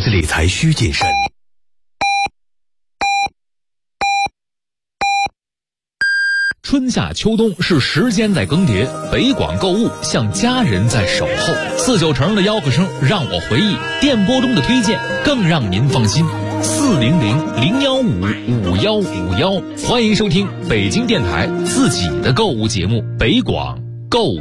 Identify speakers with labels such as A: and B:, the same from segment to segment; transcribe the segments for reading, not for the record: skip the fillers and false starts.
A: 理财需谨慎。
B: 春夏秋冬是时间在更迭，北广购物像家人在守候。49的吆喝声让我回忆，电波中的推荐更让您放心。400-015-5151，欢迎收听北京电台自己的购物节目《北广购物》。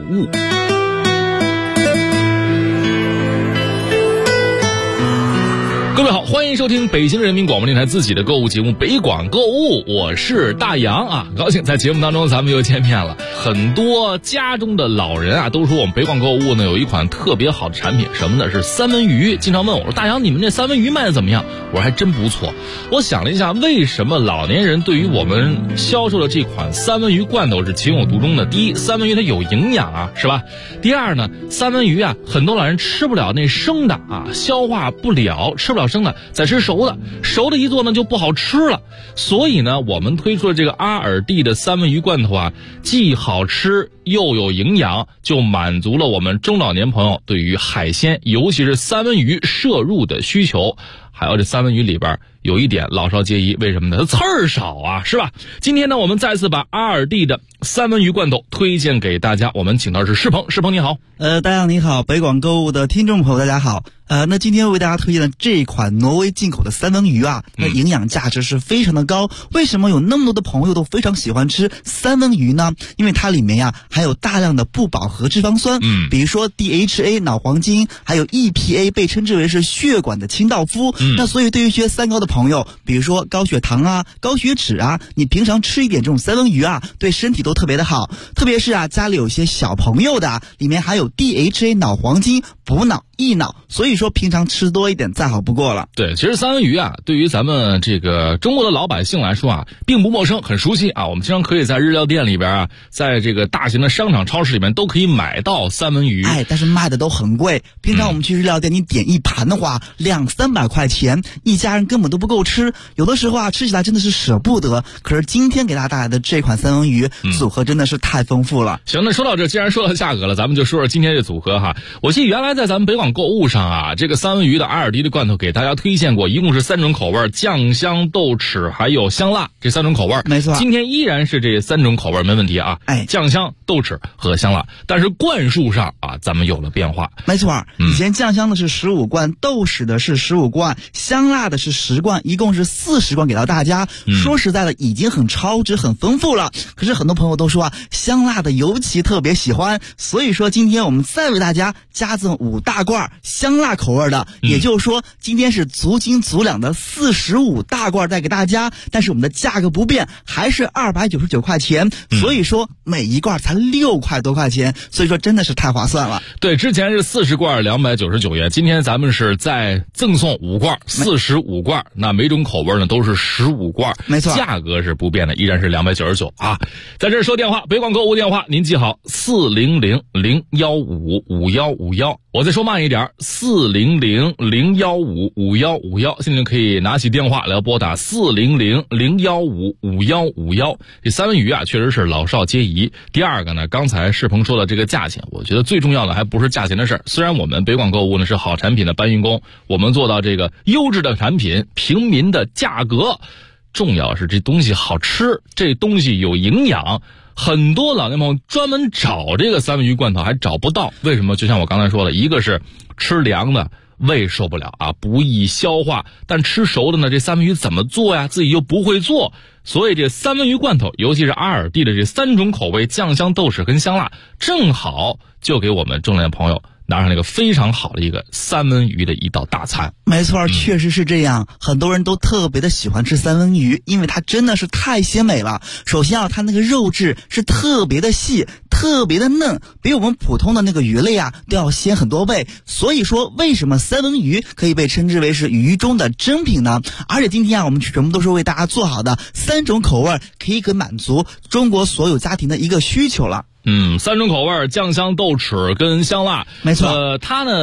B: 各位好，欢迎收听北京人民广播电台自己的购物节目北广购物，我是大洋啊，高兴在节目当中咱们又见面了。很多家中的老人啊都说我们北广购物呢有一款特别好的产品，什么呢？是三文鱼。经常问我说，大洋你们这三文鱼卖的怎么样？我说还真不错。我想了一下，为什么老年人对于我们销售的这款三文鱼罐头是情有独钟的？第一，三文鱼它有营养啊，是吧？第二呢，三文鱼啊很多老人吃不了那生的啊，消化不了，吃不了生的，再吃熟的，熟的一做呢就不好吃了。所以呢，我们推出了这个阿尔蒂的三文鱼罐头啊，既好吃又有营养，就满足了我们中老年朋友对于海鲜，尤其是三文鱼摄入的需求。还有这三文鱼里边有一点老少皆宜，为什么呢？它刺儿少啊，是吧？今天呢，我们再次把阿尔蒂的三文鱼罐头推荐给大家。我们请到的是世鹏，世鹏你好。
C: 大家你好，北广购物的听众朋友大家好。那今天为大家推荐的这款挪威进口的三文鱼啊，那营养价值是非常的高。为什么有那么多的朋友都非常喜欢吃三文鱼呢？因为它里面呀含有大量的不饱和脂肪酸，比如说 DHA 脑黄金，还有 EPA 被称之为是血管的清道夫。那所以对于一些三高的朋友，比如说高血糖啊、高血脂啊，你平常吃一点这种三文鱼啊，对身体都特别的好。特别是啊家里有些小朋友的，里面含有 DHA 脑黄金，补脑益脑，所以说平常吃多一点再好不过了。
B: 对，其实三文鱼啊，对于咱们这个中国的老百姓来说啊，并不陌生，很熟悉啊。我们经常可以在日料店里边啊，在这个大型的商场超市里面都可以买到三文鱼。
C: 但是卖的都很贵。平常我们去日料店，你点一盘的话，200-300块钱，一家人根本都不够吃。有的时候啊，吃起来真的是舍不得。可是今天给大家带来的这款三文鱼组合真的是太丰富了。
B: 行，那说到这，既然说到价格了，咱们就说说今天这组合哈。我记得原来在咱们北广购物上啊，这个三文鱼的阿尔蒂的罐头给大家推荐过，一共是3种口味，酱香、豆豉还有香辣，这3种口味。
C: 没错，
B: 今天依然是这3种口味没问题啊。酱香、豆豉和香辣，但是罐数上啊，咱们有了变化。
C: 没错，以前酱香的是15罐，豆豉的是15罐，香辣的是10罐，一共是40罐给到大家。说实在的，已经很超值、很丰富了。可是很多朋友都说啊，香辣的尤其特别喜欢，所以说今天我们再为大家加赠5大罐香辣口味的，也就是说今天是足斤足两的45大罐带给大家，但是我们的价格不变，还是299块钱，所以说每一罐才6块多块钱，所以说真的是太划算了。
B: 对，之前是40罐299元，今天咱们是再赠送5罐45罐，那每种口味呢都是15罐，
C: 没错，
B: 价格是不变的，依然是299啊。在这说电话，北广购物电话您记好400-015-5151，我再说慢一点，400-015-5151，现在可以拿起电话来拨打400-015-5151。这三文鱼啊，确实是老少皆宜。第二个呢，刚才世鹏说的这个价钱，我觉得最重要的还不是价钱的事儿。虽然我们北广购物呢是好产品的搬运工，我们做到这个优质的产品，平民的价格，重要是这东西好吃，这东西有营养。很多老年朋友专门找这个三文鱼罐头还找不到，为什么？就像我刚才说的，一个是吃凉的胃受不了啊，不易消化，但吃熟的呢，这三文鱼怎么做呀？自己又不会做，所以这三文鱼罐头，尤其是阿尔蒂的这3种口味，酱香、豆豉跟香辣，正好就给我们中年朋友拿上了一个非常好的一个三文鱼的一道大餐。
C: 没错，确实是这样。很多人都特别的喜欢吃三文鱼，因为它真的是太鲜美了。首先啊，它那个肉质是特别的细，特别的嫩，比我们普通的那个鱼类啊都要鲜很多倍。所以说，为什么三文鱼可以被称之为是鱼中的珍品呢？而且今天啊，我们全部都是为大家做好的3种口味，可以满足中国所有家庭的一个需求了。
B: 3种口味，酱香、豆豉跟香辣。
C: 没错，
B: 它呢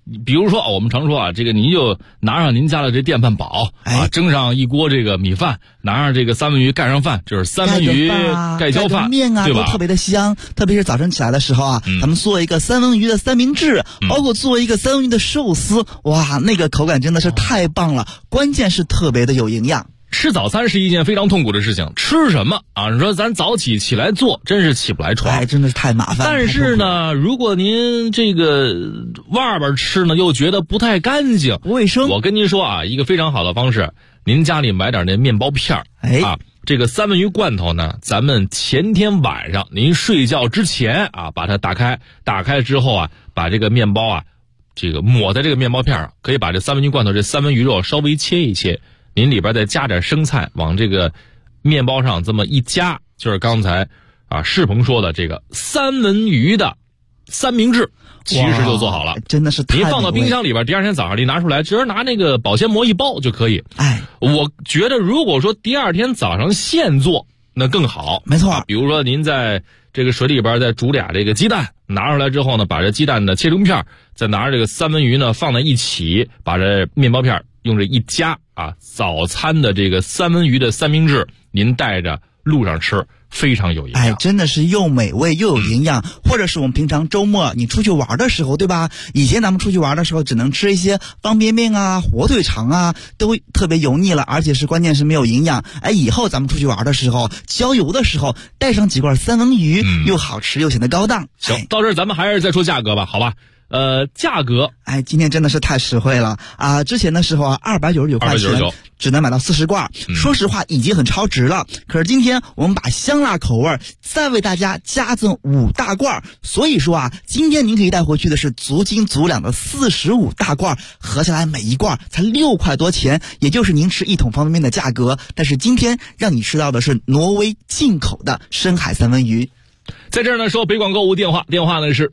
B: 比如说我们常说啊，这个您就拿上您家的这电饭煲啊，蒸上一锅这个米饭，拿上这个三文鱼盖上饭，就是三文鱼盖浇饭，
C: 面啊，
B: 对吧？
C: 都特别的香。特别是早晨起来的时候啊，咱们做一个三文鱼的三明治，包括做一个三文鱼的寿司，哇，那个口感真的是太棒了。关键是特别的有营养。
B: 吃早餐是一件非常痛苦的事情，吃什么啊？你说咱早起来做，真是起不来床，
C: 真的是太麻烦。
B: 但是呢，如果您这个外边吃呢，又觉得不太干净、
C: 不卫生，
B: 我跟您说啊，一个非常好的方式，您家里买点那面包片啊，这个三文鱼罐头呢，咱们前天晚上您睡觉之前啊，把它打开之后啊，把这个面包啊，这个抹在这个面包片上，可以把这三文鱼罐头这三文鱼肉稍微切一切。您里边再加点生菜，往这个面包上这么一夹，就是刚才啊世鹏说的这个三文鱼的三明治，其实就做好了。
C: 真的是太美味。
B: 您放到冰箱里边，第二天早上您拿出来，直接拿那个保鲜膜一包就可以。我觉得如果说第二天早上现做，那更好。
C: 没错，
B: 比如说您在这个水里边再煮俩这个鸡蛋，拿出来之后呢，把这鸡蛋呢切成片，再拿着这个三文鱼呢放在一起，把这面包片用这一夹啊，早餐的这个三文鱼的三明治，您带着路上吃，非常有营养。
C: 真的是又美味又有营养。或者是我们平常周末你出去玩的时候，对吧？以前咱们出去玩的时候，只能吃一些方便面啊、火腿肠啊，都特别油腻了，而且是关键是没有营养。以后咱们出去玩的时候，郊游的时候，带上几罐三文鱼，又好吃又显得高档。
B: 行，到这儿咱们还是再说价格吧，好吧？价格，
C: 今天真的是太实惠了啊！之前的时候啊，299块钱只能买到40罐，说实话已经很超值了。可是今天我们把香辣口味再为大家加赠5大罐，所以说啊，今天您可以带回去的是足斤足两的45大罐，合下来每一罐才6块多钱，也就是您吃1桶方便面的价格。但是今天让你吃到的是挪威进口的深海三文鱼。
B: 在这儿呢，说北广购物电话呢是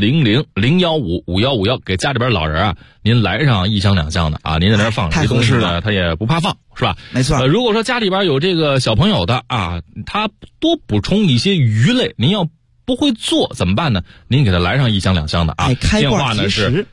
B: 400-015-5151，给家里边老人啊，您来上1箱2箱的啊，您在那儿放这东西呢，他也不怕放，是吧？
C: 没错。
B: 如果说家里边有这个小朋友的啊，他多补充一些鱼类，您要不会做怎么办呢？您给他来上1箱2箱的啊。电话呢是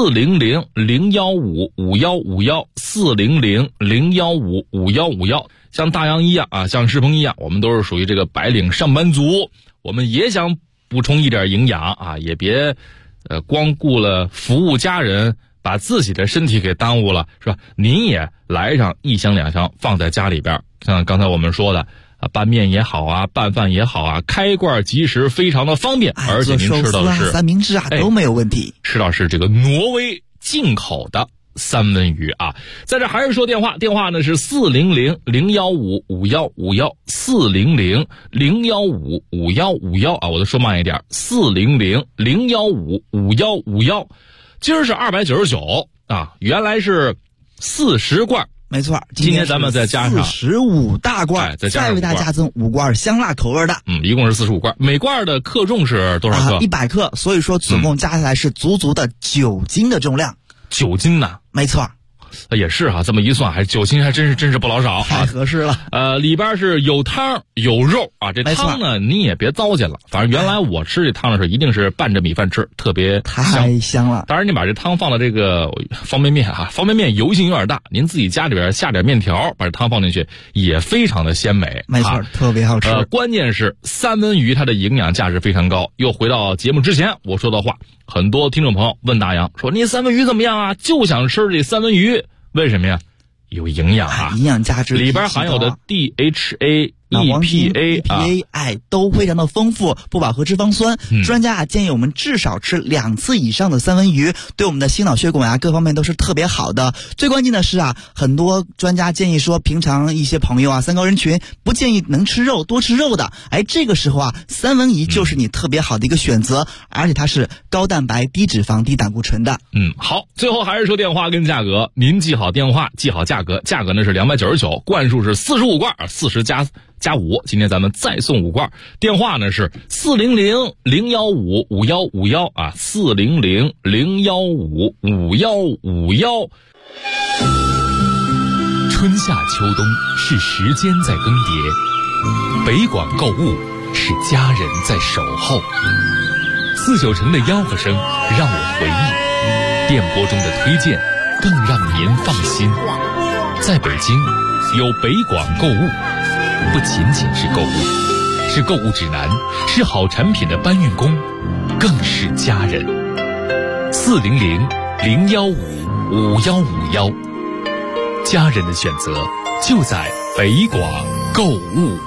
B: 400-015-5151，400-015-5151。像大洋一样啊，像世鹏一样，我们都是属于这个白领上班族，我们也想补充一点营养啊，也别光顾了服务家人，把自己的身体给耽误了，是吧？您也来上1箱2箱放在家里边，像刚才我们说的啊，拌面也好啊，拌饭也好啊，开罐即食，非常的方便，而且您吃到的是
C: 三明治啊，都没有问题。
B: 吃到是这个挪威进口的三文鱼啊。在这还是说电话呢是400-015-5151，400-015-5151啊，我都说慢一点，400-015-5151。今儿是299啊，原来是40罐。
C: 没错，
B: 今天咱们再加上
C: 45大罐，再为大家加赠5罐香辣口味的，
B: 一共是45罐，每罐的克重是多少克
C: ？100克，所以说总共加起来是足足的9斤的重量。
B: 9斤呢？
C: 没错。
B: 也是啊，这么一算，还9斤，还真是不老少，
C: 太合适了。
B: 里边是有汤有肉啊，这汤呢你也别糟践了，反正原来我吃这汤的时候一定是拌着米饭吃，特别
C: 太香了。
B: 当然你把这汤放到这个方便面啊，方便面油性有点大，您自己家里边下点面条，把这汤放进去也非常的鲜美。
C: 没错，特别好吃。
B: 关键是三文鱼它的营养价值非常高。又回到节目之前我说的话，很多听众朋友问大洋说，你三文鱼怎么样啊？就想吃这三文鱼。为什么呀？有营养啊，
C: 营养价值
B: 里边含有的 DHA、EPA
C: 都非常的丰富，不饱和脂肪酸。专家建议我们至少吃2次以上的三文鱼，对我们的心脑血管各方面都是特别好的。最关键的是很多专家建议说，平常一些朋友三高人群不建议能吃肉多吃肉的，这个时候三文鱼就是你特别好的一个选择，而且它是高蛋白、低脂肪、低胆固醇的。
B: 好，最后还是说电话跟价格，您记好电话，记好价格，价格呢是299，罐数是45罐，40加5，今天咱们再送5罐。电话呢是400-015-5151啊，400-015-5151。
A: 春夏秋冬是时间在更迭，北广购物是家人在守候。4-9城的吆喝声让我回忆，
B: 电波中的推荐更让您放心。在北京，有北广购物，不仅仅是购物，是购物指南，是好产品的搬运工，更是家人。400-015-5151，家人的选择就在北广购物。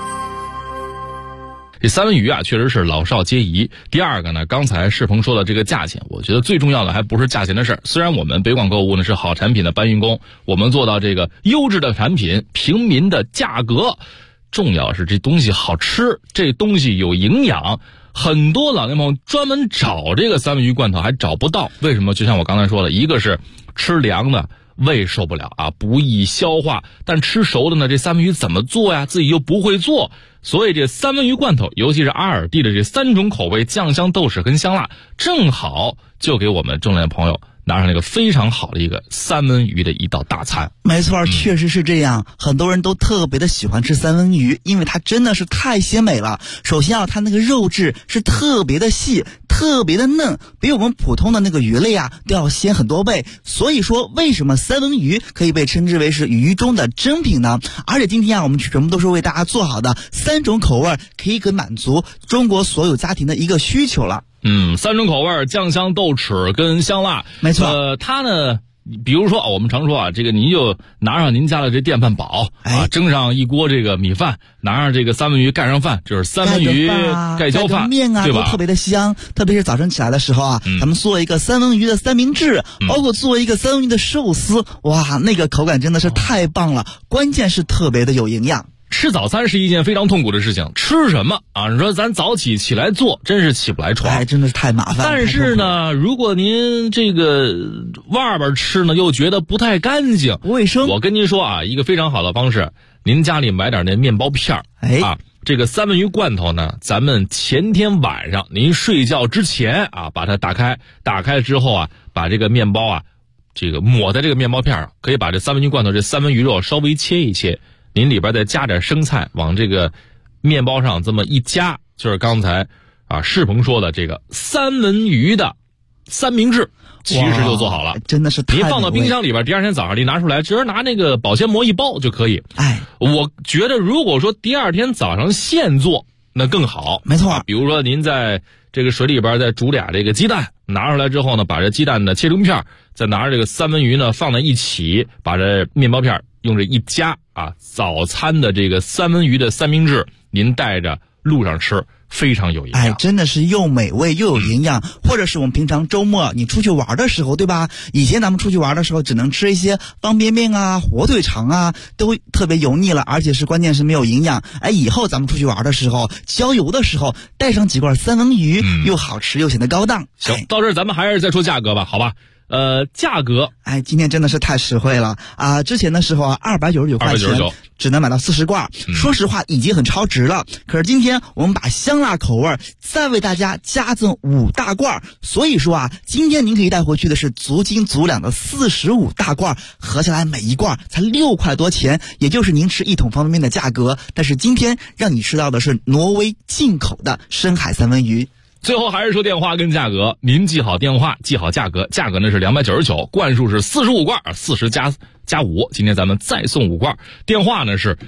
B: 这三文鱼啊，确实是老少皆宜。第二个呢，刚才世鹏说的这个价钱，我觉得最重要的还不是价钱的事儿。虽然我们北广购物呢是好产品的搬运工，我们做到这个优质的产品，平民的价格，重要是这东西好吃，这东西有营养。很多老年朋友专门找这个三文鱼罐头还找不到，为什么？就像我刚才说的，一个是吃凉的胃受不了啊，不易消化，但吃熟的呢，这三文鱼怎么做呀？自己又不会做。所以这三文鱼罐头，尤其是阿尔蒂的这3种口味，酱香、豆豉跟香辣，正好就给我们中年朋友拿上了一个非常好的一个三文鱼的一道大餐。
C: 没错，确实是这样。很多人都特别的喜欢吃三文鱼，因为它真的是太鲜美了。首先啊，它那个肉质是特别的细，特别的嫩，比我们普通的那个鱼类啊都要鲜很多倍。所以说，为什么三文鱼可以被称之为是鱼中的珍品呢？而且今天啊，我们全部都是为大家做好的3种口味，可以满足中国所有家庭的一个需求了。
B: 3种口味，酱香、豆豉跟香辣。
C: 没错。
B: 它呢，比如说我们常说啊，这个您就拿上您家的这电饭煲啊，蒸上一锅这个米饭，拿上这个三文鱼盖上饭，就是三文鱼盖浇饭，
C: 面啊，
B: 对吧？
C: 都特别的香。特别是早晨起来的时候啊，咱们做一个三文鱼的三明治，包括做一个三文鱼的寿司，哇，那个口感真的是太棒了。关键是特别的有营养。
B: 吃早餐是一件非常痛苦的事情，吃什么啊？你说咱早起来做，真是起不来床，
C: 真的是太麻烦了。
B: 但是呢，如果您这个外边吃呢，又觉得不太干净、
C: 不卫生，
B: 我跟您说啊，一个非常好的方式，您家里买点那面包片啊，这个三文鱼罐头呢，咱们前天晚上您睡觉之前啊，把它打开之后啊，把这个面包啊，这个抹在这个面包片上，可以把这三文鱼罐头这三文鱼肉稍微切一切。您里边再加点生菜，往这个面包上这么一夹，就是刚才啊世鹏说的这个三文鱼的三明治，其实就做好了。
C: 真的是太美味。
B: 您放到冰箱里边，第二天早上您拿出来，只是拿那个保鲜膜一包就可以。我觉得如果说第二天早上现做，那更好。
C: 没错，
B: 比如说您在这个水里边再煮俩这个鸡蛋，拿出来之后呢，把这鸡蛋呢切成片，再拿着这个三文鱼呢放在一起，把这面包片用这一夹啊，早餐的这个三文鱼的三明治，您带着路上吃，非常有营养。
C: 真的是又美味又有营养。或者是我们平常周末你出去玩的时候，对吧？以前咱们出去玩的时候只能吃一些方便面啊、火腿肠啊，都特别油腻了，而且是关键是没有营养。以后咱们出去玩的时候，郊游的时候带上几罐三文鱼，又好吃又显得高档。
B: 行，到这儿咱们还是再说价格吧，好吧？价格，
C: 今天真的是太实惠了啊！之前的时候啊，299块钱只能买到40罐，说实话已经很超值了。可是今天我们把香辣口味再为大家加赠5大罐，所以说啊，今天您可以带回去的是足斤足两的45大罐，合下来每一罐才6块多钱，也就是您吃1桶方便面的价格。但是今天让你吃到的是挪威进口的深海三文鱼。
B: 最后还是说电话跟价格，您记好电话，记好价格，价格呢是299，罐数是45罐，40加5，今天咱们再送5罐。电话呢是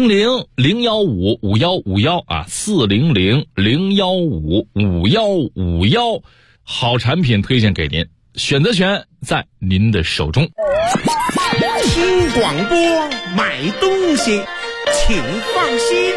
B: 400-015-5151啊，400-015-5151，好产品推荐给您，选择权在您的手中。
D: 听广播买东西，请放心。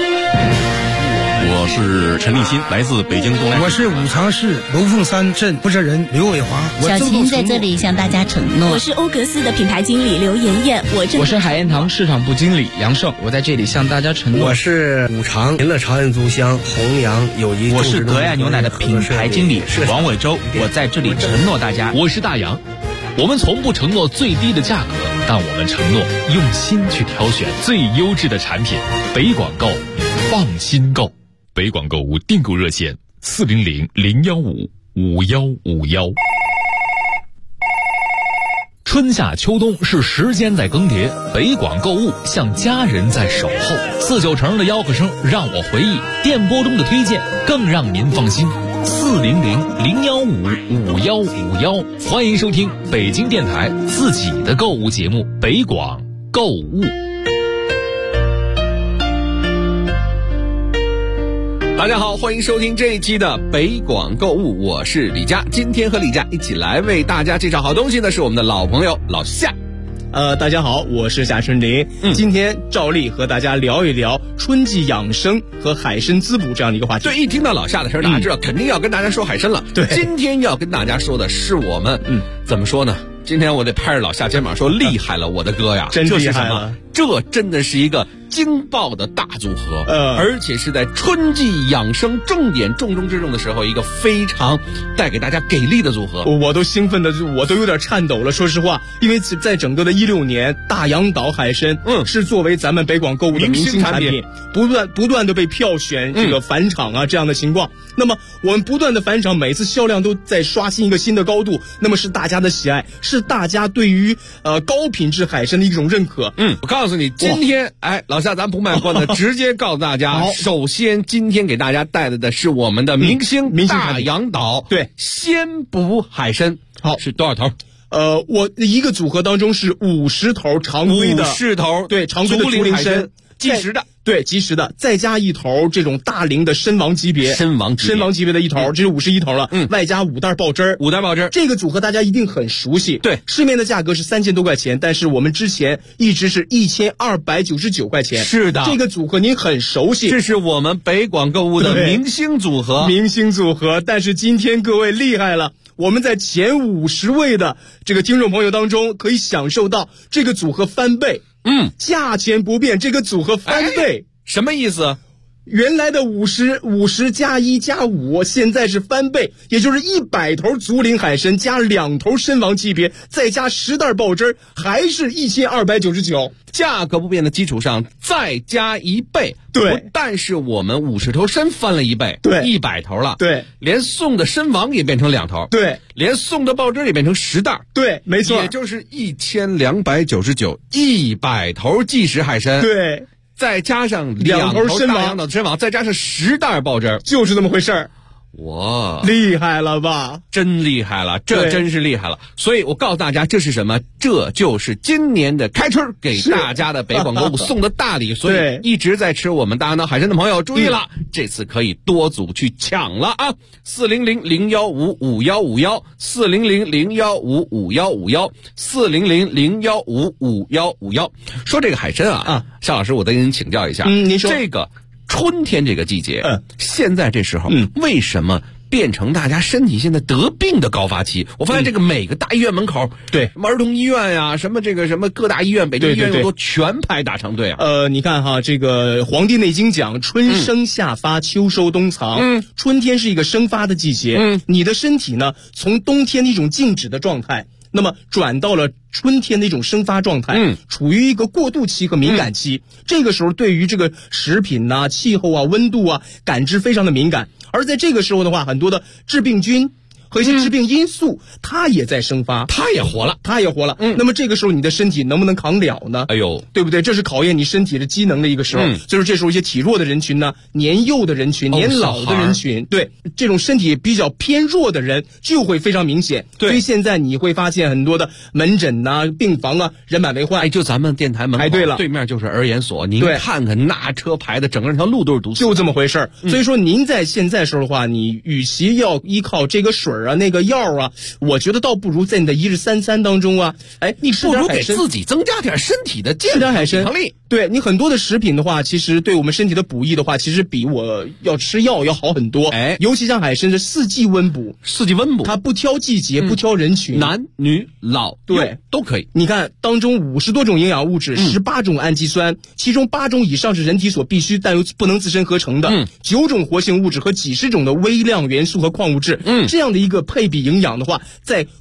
E: 我是陈立新，来自北京东来。
F: 我是武昌市龙凤山镇负责人刘伟华。
G: 小琴在这里向大家承诺。
H: 我是欧格斯的品牌经理刘妍妍。
I: 我是海燕堂市场部经理杨胜，我在这里向大家承诺。
J: 我是五常民乐朝阳族乡弘扬友谊。
I: 我是德爱牛奶的品牌经理王伟洲，我在这里承诺大家。
B: 我是大洋。我们从不承诺最低的价格，但我们承诺用心去挑选最优质的产品。北广购，放心购。北广购物订购热线400-015-5151。春夏秋冬是时间在更迭，北广购物像家人在守候。49成的吆喝声让我回忆，电波中的推荐更让您放心。 400-015-5151，欢迎收听北京电台自己的购物节目《北广购物》。
E: 大家好，欢迎收听这一期的北广购物，我是李佳。今天和李佳一起来为大家介绍好东西的是我们的老朋友老夏。
K: 大家好，我是夏春林。今天照例和大家聊一聊春季养生和海参滋补这样的一个话题。
E: 对，一听到老夏的事儿，大家知道肯定要跟大家说海参了。
K: 对，
E: 今天要跟大家说的是我们，怎么说呢？今天我得拍着老夏肩膀说，厉害了，我的哥呀！
K: 真厉害了，
E: 这真的是一个惊爆的大组合，而且是在春季养生重中之重的时候，一个非常带给大家给力的组合。
K: 我都兴奋的，我都有点颤抖了。说实话，因为在整个的16年，大洋岛海参是作为咱们北广购物的明星产品，不断的被票选这个返场啊这样的情况。那么我们不断的返场，每次销量都在刷新一个新的高度。那么是大家的喜爱，是大家对于高品质海参的一种认可。
E: 我告诉你，今天老夏咱不卖关子，直接告诉大家。首先，今天给大家带来的是我们的明星大洋岛鲜补海参。好，是多少头？
K: 我一个组合当中是50头常规的
E: 50头，
K: 对，常规的竹林参，
E: 即食的。
K: 对，即食的，再加一头这种大龄的参王级别的一头，这是51头了。外加5袋爆汁儿，这个组合大家一定很熟悉。
E: 对，
K: 市面的价格是3000多块钱，但是我们之前一直是1299块钱。
E: 是的，
K: 这个组合您很熟悉，
E: 这是我们北广购物的明星组合。
K: 但是今天各位厉害了，我们在前50位的这个听众朋友当中，可以享受到这个组合翻倍。价钱不变，这个组合翻倍，
E: 什么意思？
K: 原来的50加1加5，现在是翻倍，也就是100头竹林海参加2头参王级别，再加10袋爆汁，还是1299。
E: 价格不变的基础上再加1倍。
K: 对，
E: 但是我们50头参翻了1倍，
K: 对
E: ，100头了，
K: 对，
E: 连送的参王也变成2头，
K: 对，
E: 连送的爆汁也变成10袋，
K: 对，没错，
E: 也就是1299，100头即食海参，
K: 对，
E: 再加上2头大洋岛参王，再加上10袋爆汁，
K: 就是这么回事儿。
E: 哇，
K: 厉害了吧？
E: 真厉害了，这真是厉害了。所以我告诉大家，这是什么？这就是今年的开春给大家的北广购物送的大礼。所以一直在吃我们大洋岛海参的朋友注意了，这次可以多组去抢了啊！400-015-5151，400-015-5151，400-015-5151。说这个海参啊，夏老师，我得跟您请教一下，
K: 您说
E: 这个春天这个季节，现在这时候，为什么变成大家身体现在得病的高发期？我发现这个每个大医院门口，
K: 对，
E: 什么儿童医院呀，什么各大医院，北京医院都全排大长队啊。
K: 你看哈，这个《黄帝内经》讲春生夏发，秋收冬藏。春天是一个生发的季节。你的身体呢，从冬天的一种静止的状态，那么转到了春天的一种生发状态，处于一个过渡期和敏感期。这个时候对于这个食品呐、气候啊、温度啊感知非常的敏感，而在这个时候的话，很多的致病菌和一些致病因素，它也在生发，
E: 它也活了。
K: 那么这个时候你的身体能不能扛了呢？
E: 哎呦，
K: 对不对？这是考验你身体的机能的一个时候。所以说这时候一些体弱的人群呢，年幼的人群、年老的人群，对这种身体比较偏弱的人就会非常明显。所以现在你会发现很多的门诊呐、病房啊人满为患。
E: 就咱们电台门口对面就是儿研所，您看看那车排的整个条路都是堵死，
K: 就这么回事儿。所以说您在现在时候的话，你与其要依靠这个水啊、那个药啊，我觉得倒不如在你的一日三餐当中啊，
E: 你不如给自己增加点身体的健康抵抗力。
K: 对，你很多的食品的话，其实对我们身体的补益的话，其实比我要吃药要好很多。尤其像海参是4季温补，它不挑季节，不挑人群，
E: 男女老幼都可以。
K: 你看当中50多种营养物质，18种氨基酸，其中8种以上是人体所必须但又不能自身合成的，9种活性物质和几十种的微量元素和矿物质。这样的一个配比营养的话，在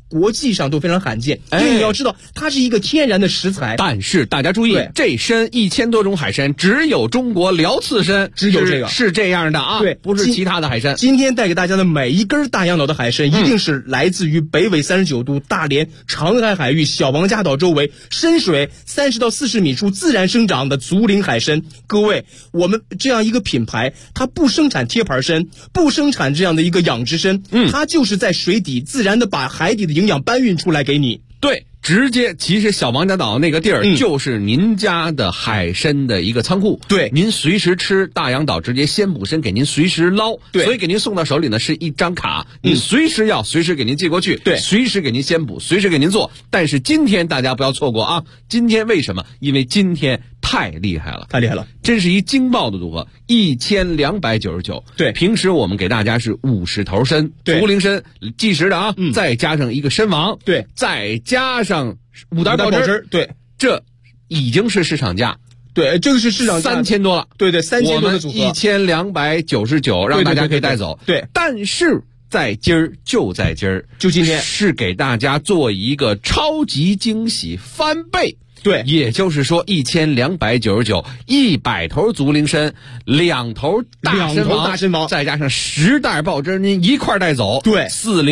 K: 国际上都非常罕见。因为你要知道，它是一个天然的食材。
E: 但是大家注意，这参1000多种海参，只有中国辽刺参，
K: 只有这个
E: 是这样的啊，
K: 对，
E: 不是其他的海参。
K: 今天带给大家的每一根大洋岛的海参，一定是来自于北纬39度、大连、长海海域、小王家岛周围深水30到40米处自然生长的竹林海参。各位，我们这样一个品牌，它不生产贴牌参，不生产这样的一个养殖参，它就是在水底自然的把海底的营养搬运出来给你。
E: 对，直接，其实小王家岛那个地儿就是您家的海参的一个仓库。
K: 对，
E: 您随时吃大洋岛直接鲜捕参给您随时捞。
K: 对，
E: 所以给您送到手里呢是一张卡，您随时要随时给您寄过去。
K: 对，
E: 随时给您鲜捕，随时给您做。但是今天大家不要错过啊！今天为什么？因为今天太厉害了，
K: 太厉害了，
E: 真是一惊爆的组合，1299。
K: 对，
E: 平时我们给大家是50头参，竹林参计时的啊，再加上一个参王，
K: 对，
E: 再加上5袋爆汁，
K: 对，
E: 这已经是市场价。
K: 对，这个是市场价
E: 3000多了。
K: 对对，3000多的组合
E: ，1299，让大家可以带走。
K: 对，
E: 但是在今儿，就在今儿，
K: 就今天
E: 是给大家做一个超级惊喜翻倍。
K: 对，
E: 也就是说1299，100头竹林参，2头大参王，再加上10袋爆汁，您一块带走。
K: 对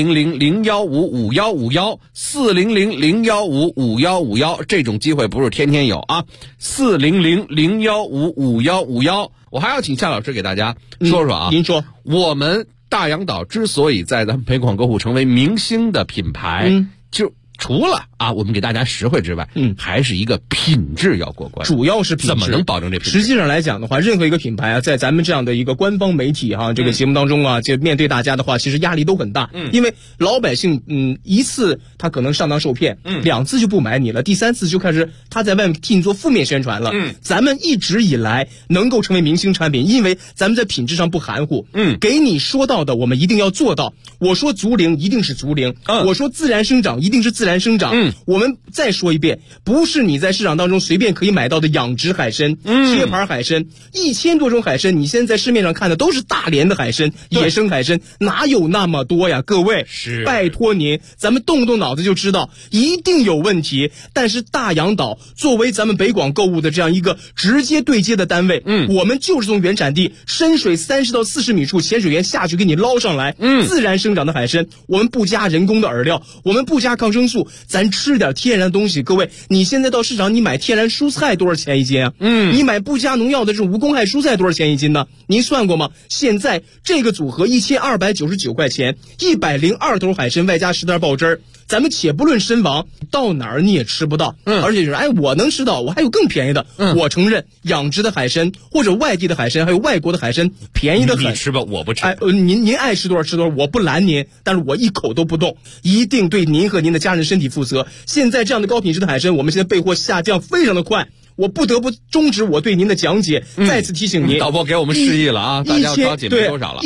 E: ，400-015-5151，400-015-5151，这种机会不是天天有啊，400-015-5151。我还要请夏老师给大家说说啊，
K: 您说，
E: 我们大洋岛之所以在咱们北广购物成为明星的品牌，就除了啊，我们给大家实惠之外，还是一个品质要过关，
K: 主要是品质。
E: 怎么能保证这品质？
K: 实际上来讲的话，任何一个品牌啊，在咱们这样的一个官方媒体这个节目当中啊，就面对大家的话，其实压力都很大。因为老百姓一次他可能上当受骗，2次就不买你了，第3次就开始他在外面替你做负面宣传了。咱们一直以来能够成为明星产品，因为咱们在品质上不含糊。给你说到的我们一定要做到。我说竹林一定是竹林，我说自然生长一定是自然生长。我们再说一遍，不是你在市场当中随便可以买到的养殖海参、贴牌海参，1000多种海参，你现在在市面上看的都是大连的海参、野生海参，哪有那么多呀？各位，拜托您，咱们动动脑子就知道，一定有问题。但是大洋岛作为咱们北广购物的这样一个直接对接的单位，我们就是从原产地深水30到40米处潜水员下去给你捞上来，自然生长的海参，我们不加人工的饵料，我们不加抗生素，咱吃点天然的东西。各位，你现在到市场你买天然蔬菜多少钱一斤啊？你买不加农药的这种无公害蔬菜多少钱一斤呢？您算过吗？现在这个组合1299块钱，102头海参外加10袋爆汁，咱们且不论参王，到哪儿你也吃不到。而且就是我能吃到，我还有更便宜的。我承认养殖的海参或者外地的海参，还有外国的海参便宜的很。
E: 你吃吧，我不吃。
K: 您爱吃多少吃多少，我不拦您，但是我一口都不动，一定对您和您的家人身体负责。现在这样的高品质的海参，我们现在备货下降非常的快。我不得不终止我对您的讲解，再次提醒您，
E: 导播给我们示意了啊，大家要着急，没多少了。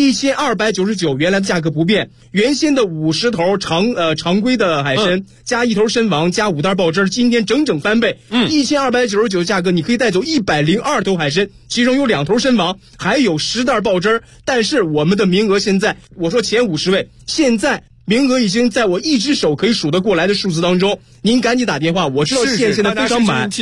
K: 1299原来的价格不变，原先的50头常规的海参，加1头参王，加5袋爆汁，今天整整翻倍。1299价格你可以带走102头海参，其中有2头参王，还有10袋爆汁。但是我们的名额现在，我说前50位，现在名额已经在我一只手可以数得过来的数字当中，您赶紧打电话，我知道现在非常满。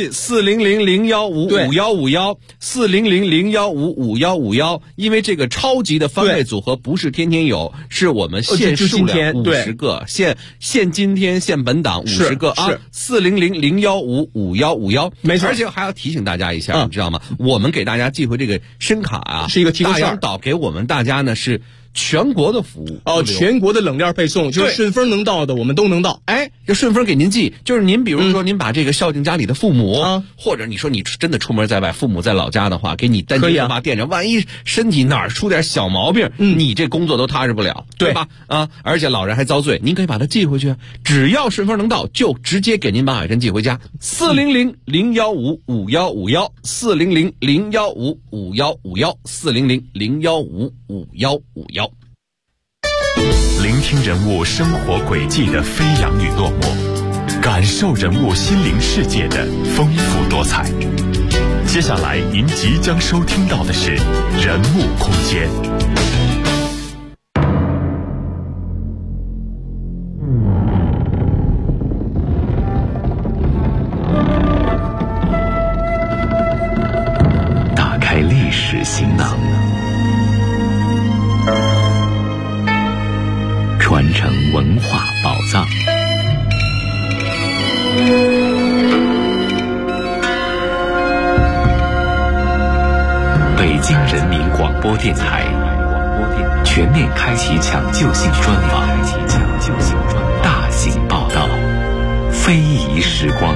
E: 400-015-5151，400-015-5151，因为这个超级的翻倍组合不是天天有，是我们限数量50个，限今天限本档50个啊。400-015-5151，
K: 没错。
E: 而且还要提醒大家一下，你知道吗？我们给大家寄回这个参卡啊，
K: 是一个提供券。
E: 大洋岛给我们大家呢是全国的服务
K: 全国的冷链配送，就是顺丰能到的我们都能到。
E: 这顺丰给您寄，就是您比如说您把这个孝敬家里的父母，或者你说你真的出门在外，父母在老家的话，给你担惊受怕垫着，万一身体哪儿出点小毛病，你这工作都踏实不了，对吧？而且老人还遭罪，您可以把它寄回去，只要顺丰能到，就直接给您把海参寄回家。400-015-5151，400-015-5151，400-015-5151。
A: 聆听人物生活轨迹的飞扬与落寞，感受人物心灵世界的丰富多彩。接下来您即将收听到的是人物空间。
L: 京人民广播电台全面开启抢救性专访，大型报道，非遗时光。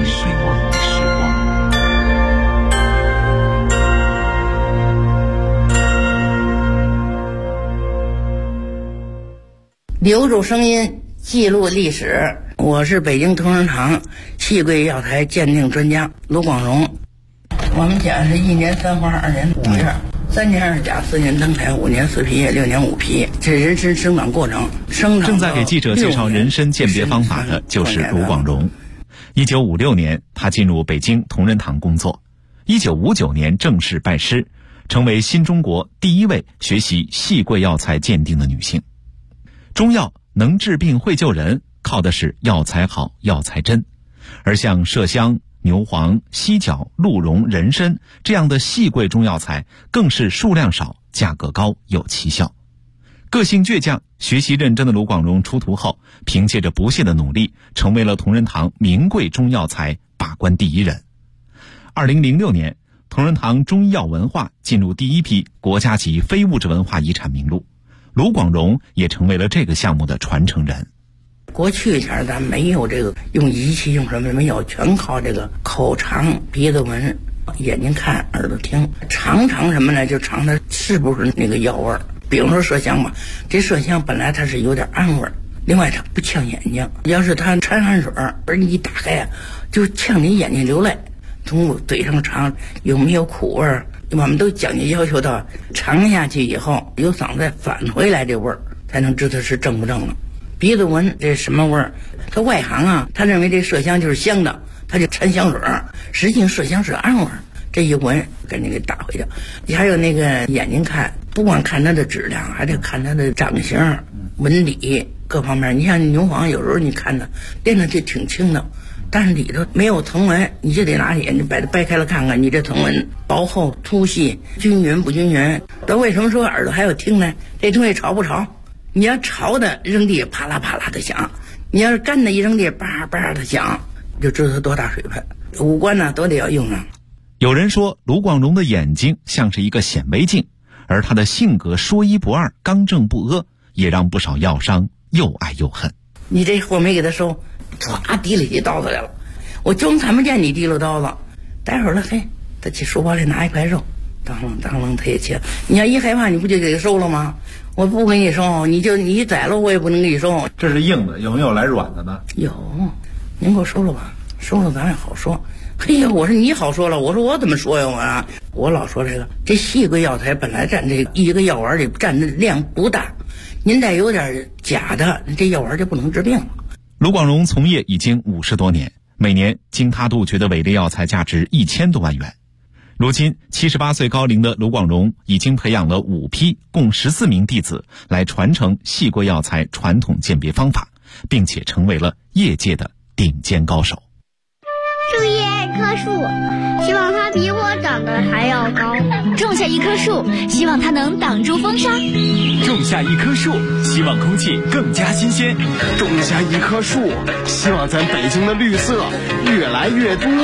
M: 留住声音，记录历史。我是北京同仁堂气柜药材鉴定专家卢广荣。我们讲是1年3花，2年5叶，3年2甲，4年登台，5年4皮叶，6年5皮，这人参生长过程。
N: 正在给记者介绍人参鉴别方法的就是卢广荣。1956年，他进入北京同仁堂工作。1959年正式拜师，成为新中国第一位学习细桂药材鉴定的女性。中药能治病会救人，靠的是药材好、药材真。而像麝香、牛黄、犀角、鹿茸、人参这样的细桂中药材，更是数量少、价格高、有奇效。个性倔强、学习认真的卢广荣出徒后，凭借着不懈的努力，成为了同仁堂名贵中药材把关第一人。2006年，同仁堂中医药文化进入第一批国家级非物质文化遗产名录，卢广荣也成为了这个项目的传承人。
M: 过去前咱没有这个用仪器用什么没有，全靠这个口尝、鼻子闻、眼睛看、耳朵听，尝什么呢？就尝它是不是那个药味儿。比如说麝香吧，这麝香本来它是有点暗味儿，另外它不呛眼睛，要是它掺汗水而你一打开啊，就呛你眼睛流泪。从嘴上尝有没有苦味儿，我们都讲究要求到尝下去以后有嗓子返回来这味儿，才能知道是正不正了。鼻子闻这什么味儿？他外行啊，他认为这麝香就是香的，他就掺香水儿，实际上麝香是暗味儿。这一闻给你给打回去。你还有那个眼睛看，不光看它的质量，还得看它的长相、纹理各方面。你像牛黄，有时候你看它练的就挺轻的，但是里头没有藤纹，你就得拿眼睛把它掰开了看看，你这藤纹薄厚、粗细、均匀不均匀。那为什么说耳朵还要听呢？这东西潮不潮？你要潮的扔地啪啦啪啦的响，你要是干的一扔地叭叭的响，就知道它多大水分。五官呢都得要用上。
N: 有人说卢广荣的眼睛像是一个显微镜，而他的性格说一不二、刚正不阿，也让不少药商又爱又恨。
M: 你这货没给他收，唰提了起刀子来了，我就看不见你提了刀子。待会儿了，嘿，他去书包里拿一块肉，当啷他也切。你要一害怕，你不就给他收了吗？我不给你收，你宰了我也不能给你收。
O: 这是硬的，有没有来软的呢？
M: 有，您给我收了吧，收了咱也好说。嘿呀，我说你好说了，我说我怎么说呀？我老说这细桂药材本来占这一个药丸里占的量不大，您再有点假的，这药丸就不能治病了。
N: 卢广荣从业已经50多年，每年经他杜绝的伪劣药材价值1000多万元。如今78岁高龄的卢广荣已经培养了5批共14名弟子来传承细桂药材传统鉴别方法，并且成为了业界的顶尖高手。
P: 树叶一棵树，希望它比我长得还要高。
Q: 种下一棵树，希望它能挡住风沙。
R: 种下一棵树，希望空气更加新鲜。
S: 种下一棵树，希望咱北京的绿色越来越多。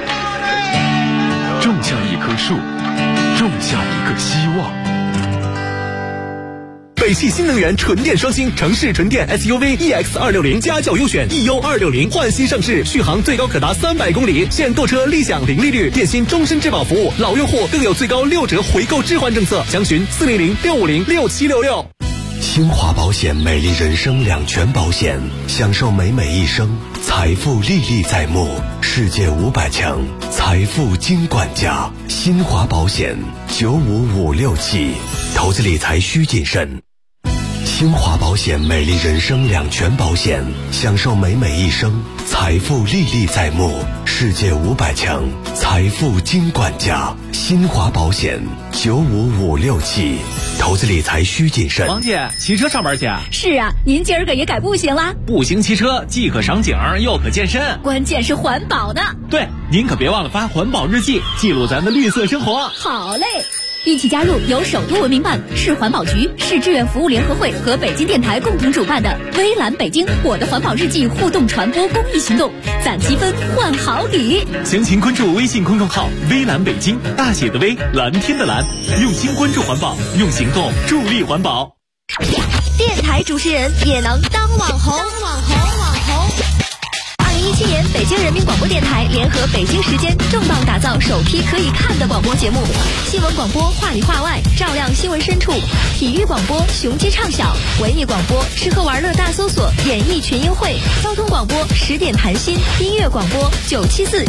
R: 种下一棵树，种下一个希望。
T: 北汽新能源纯电双星城市纯电 SUV EX260家轿优选 EU260换新上市，续航最高可达300公里，现购车立享零利率，电信终身质保服务，老用户更有最高6折回购置换政策，详询400-650-6766。
U: 新华保险美丽人生两全保险，享受美美一生，财富历历在目，世界500强，财富金管家。新华保险95567，投资理财需谨慎。新华保险美丽人生两全保险，享受美美一生，财富历历在目，世界500强，财富金管家。新华保险95567，投资理财需谨慎。
I: 王姐，骑车上班去？
Q: 是啊，您今儿个也改步行了？
I: 步行骑车既可赏景又可健身，
Q: 关键是环保呢。
I: 对，您可别忘了发环保日记，记录咱的绿色生活。
Q: 好嘞。 一起加入由首都文明办、市环保局、市志愿服务联合会和北京电台共同主办的微蓝北京我的环保日记互动传播公益行动，攒积分换好礼。
R: 详情关注微信公众号微蓝北京，大写的微，蓝天的蓝，用心关注环保，用行动助力环保。
Q: 电台主持人也能当网红。2017年，北京人民广播电台联合北京时间重磅打造首批可以看的广播节目：新闻广播话里话外，照亮新闻深处；体育广播雄鸡唱响；文艺广播吃喝玩乐大搜索，演艺群英会；交通广播10点谈心；音乐广播974